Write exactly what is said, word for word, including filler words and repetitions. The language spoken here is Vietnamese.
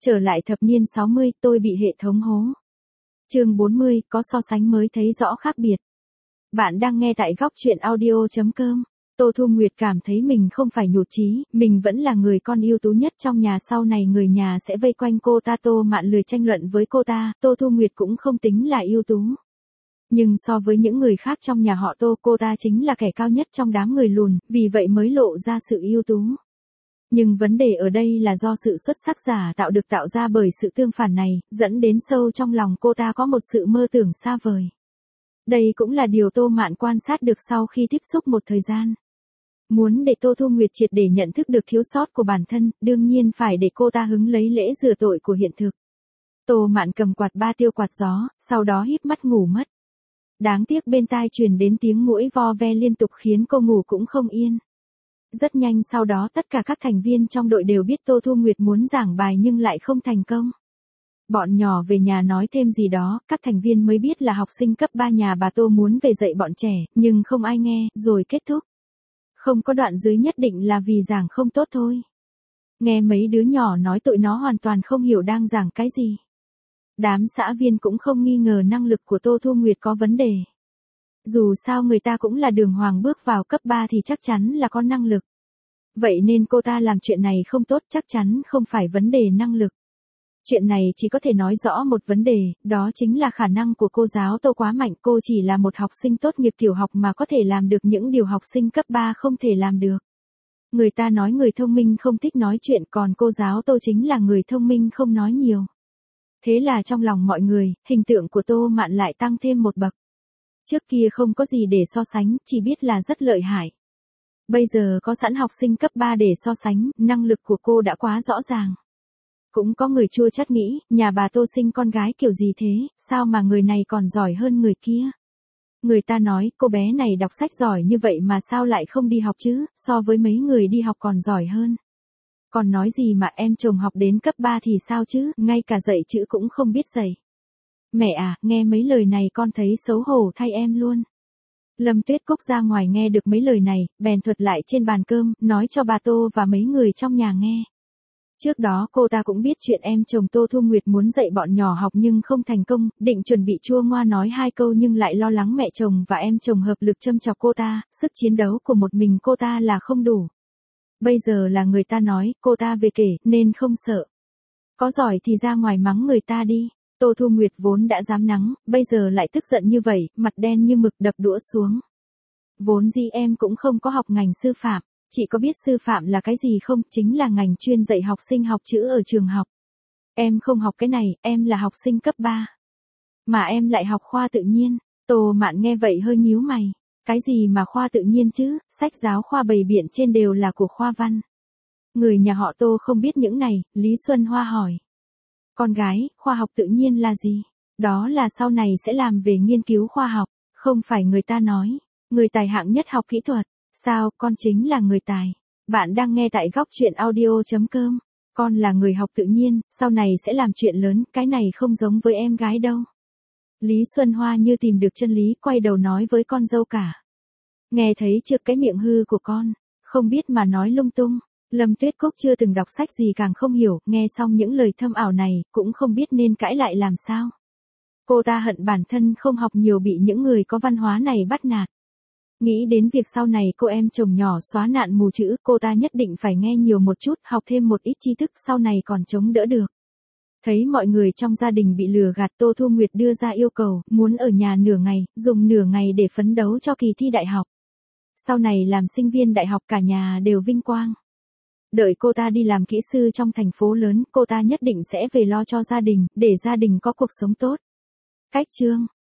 Trở lại thập niên sáu mươi, tôi bị hệ thống hố. Chương bốn mươi, có so sánh mới thấy rõ khác biệt. Bạn đang nghe tại góc truyện audio chấm com. Tô Thu Nguyệt cảm thấy mình không phải nhụt chí, mình vẫn là người con ưu tú nhất trong nhà, sau này người nhà sẽ vây quanh cô ta. Tô Mạn lười tranh luận với cô ta, Tô Thu Nguyệt cũng không tính là ưu tú. Nhưng so với những người khác trong nhà họ Tô, cô ta chính là kẻ cao nhất trong đám người lùn, vì vậy mới lộ ra sự ưu tú. Nhưng vấn đề ở đây là do sự xuất sắc giả tạo được tạo ra bởi sự tương phản này, dẫn đến sâu trong lòng cô ta có một sự mơ tưởng xa vời. Đây cũng là điều Tô Mạn quan sát được sau khi tiếp xúc một thời gian. Muốn để Tô Thu Nguyệt triệt để nhận thức được thiếu sót của bản thân, đương nhiên phải để cô ta hứng lấy lễ rửa tội của hiện thực. Tô Mạn cầm quạt ba tiêu quạt gió, sau đó híp mắt ngủ mất. Đáng tiếc bên tai truyền đến tiếng muỗi vo ve liên tục khiến cô ngủ cũng không yên. Rất nhanh sau đó tất cả các thành viên trong đội đều biết Tô Thu Nguyệt muốn giảng bài nhưng lại không thành công. Bọn nhỏ về nhà nói thêm gì đó, các thành viên mới biết là học sinh cấp ba nhà bà Tô muốn về dạy bọn trẻ, nhưng không ai nghe, rồi kết thúc. Không có đoạn dưới nhất định là vì giảng không tốt thôi. Nghe mấy đứa nhỏ nói tụi nó hoàn toàn không hiểu đang giảng cái gì. Đám xã viên cũng không nghi ngờ năng lực của Tô Thu Nguyệt có vấn đề. Dù sao người ta cũng là đường hoàng bước vào cấp ba thì chắc chắn là có năng lực. Vậy nên cô ta làm chuyện này không tốt, chắc chắn không phải vấn đề năng lực. Chuyện này chỉ có thể nói rõ một vấn đề, đó chính là khả năng của cô giáo Tô quá mạnh. Cô chỉ là một học sinh tốt nghiệp tiểu học mà có thể làm được những điều học sinh cấp ba không thể làm được. Người ta nói người thông minh không thích nói chuyện, còn cô giáo Tô chính là người thông minh không nói nhiều. Thế là trong lòng mọi người, hình tượng của Tô Mạn lại tăng thêm một bậc. Trước kia không có gì để so sánh, chỉ biết là rất lợi hại. Bây giờ có sẵn học sinh cấp ba để so sánh, năng lực của cô đã quá rõ ràng. Cũng có người chua chát nghĩ, nhà bà Tô sinh con gái kiểu gì thế, sao mà người này còn giỏi hơn người kia. Người ta nói, cô bé này đọc sách giỏi như vậy mà sao lại không đi học chứ, so với mấy người đi học còn giỏi hơn. Còn nói gì mà em chồng học đến cấp ba thì sao chứ, ngay cả dạy chữ cũng không biết dạy. Mẹ à, nghe mấy lời này con thấy xấu hổ thay em luôn. Lâm Tuyết Cúc ra ngoài nghe được mấy lời này, bèn thuật lại trên bàn cơm, nói cho bà Tô và mấy người trong nhà nghe. Trước đó cô ta cũng biết chuyện em chồng Tô Thu Nguyệt muốn dạy bọn nhỏ học nhưng không thành công, định chuẩn bị chua ngoa nói hai câu nhưng lại lo lắng mẹ chồng và em chồng hợp lực châm chọc cô ta, sức chiến đấu của một mình cô ta là không đủ. Bây giờ là người ta nói, cô ta về kể, nên không sợ. Có giỏi thì ra ngoài mắng người ta đi. Tô Thu Nguyệt vốn đã dám nắng, bây giờ lại tức giận như vậy, mặt đen như mực đập đũa xuống. Vốn dĩ em cũng không có học ngành sư phạm, chị có biết sư phạm là cái gì không, chính là ngành chuyên dạy học sinh học chữ ở trường học. Em không học cái này, em là học sinh cấp ba. Mà em lại học khoa tự nhiên. Tô Mạn nghe vậy hơi nhíu mày. Cái gì mà khoa tự nhiên chứ, sách giáo khoa bày biện trên đều là của khoa văn. Người nhà họ Tô không biết những này, Lý Xuân Hoa hỏi. Con gái, khoa học tự nhiên là gì? Đó là sau này sẽ làm về nghiên cứu khoa học, không phải người ta nói. Người tài hạng nhất học kỹ thuật. Sao, con chính là người tài. Bạn đang nghe tại góc truyện audio chấm com. Con là người học tự nhiên, sau này sẽ làm chuyện lớn, cái này không giống với em gái đâu. Lý Xuân Hoa như tìm được chân lý, quay đầu nói với con dâu cả. Nghe thấy chưa, cái miệng hư của con, không biết mà nói lung tung. Lâm Tuyết Cúc chưa từng đọc sách gì càng không hiểu, nghe xong những lời thâm ảo này, cũng không biết nên cãi lại làm sao. Cô ta hận bản thân không học nhiều bị những người có văn hóa này bắt nạt. Nghĩ đến việc sau này cô em chồng nhỏ xóa nạn mù chữ, cô ta nhất định phải nghe nhiều một chút, học thêm một ít tri thức sau này còn chống đỡ được. Thấy mọi người trong gia đình bị lừa gạt, Tô Thu Nguyệt đưa ra yêu cầu, muốn ở nhà nửa ngày, dùng nửa ngày để phấn đấu cho kỳ thi đại học. Sau này làm sinh viên đại học cả nhà đều vinh quang. Đợi cô ta đi làm kỹ sư trong thành phố lớn, cô ta nhất định sẽ về lo cho gia đình, để gia đình có cuộc sống tốt. Cách chương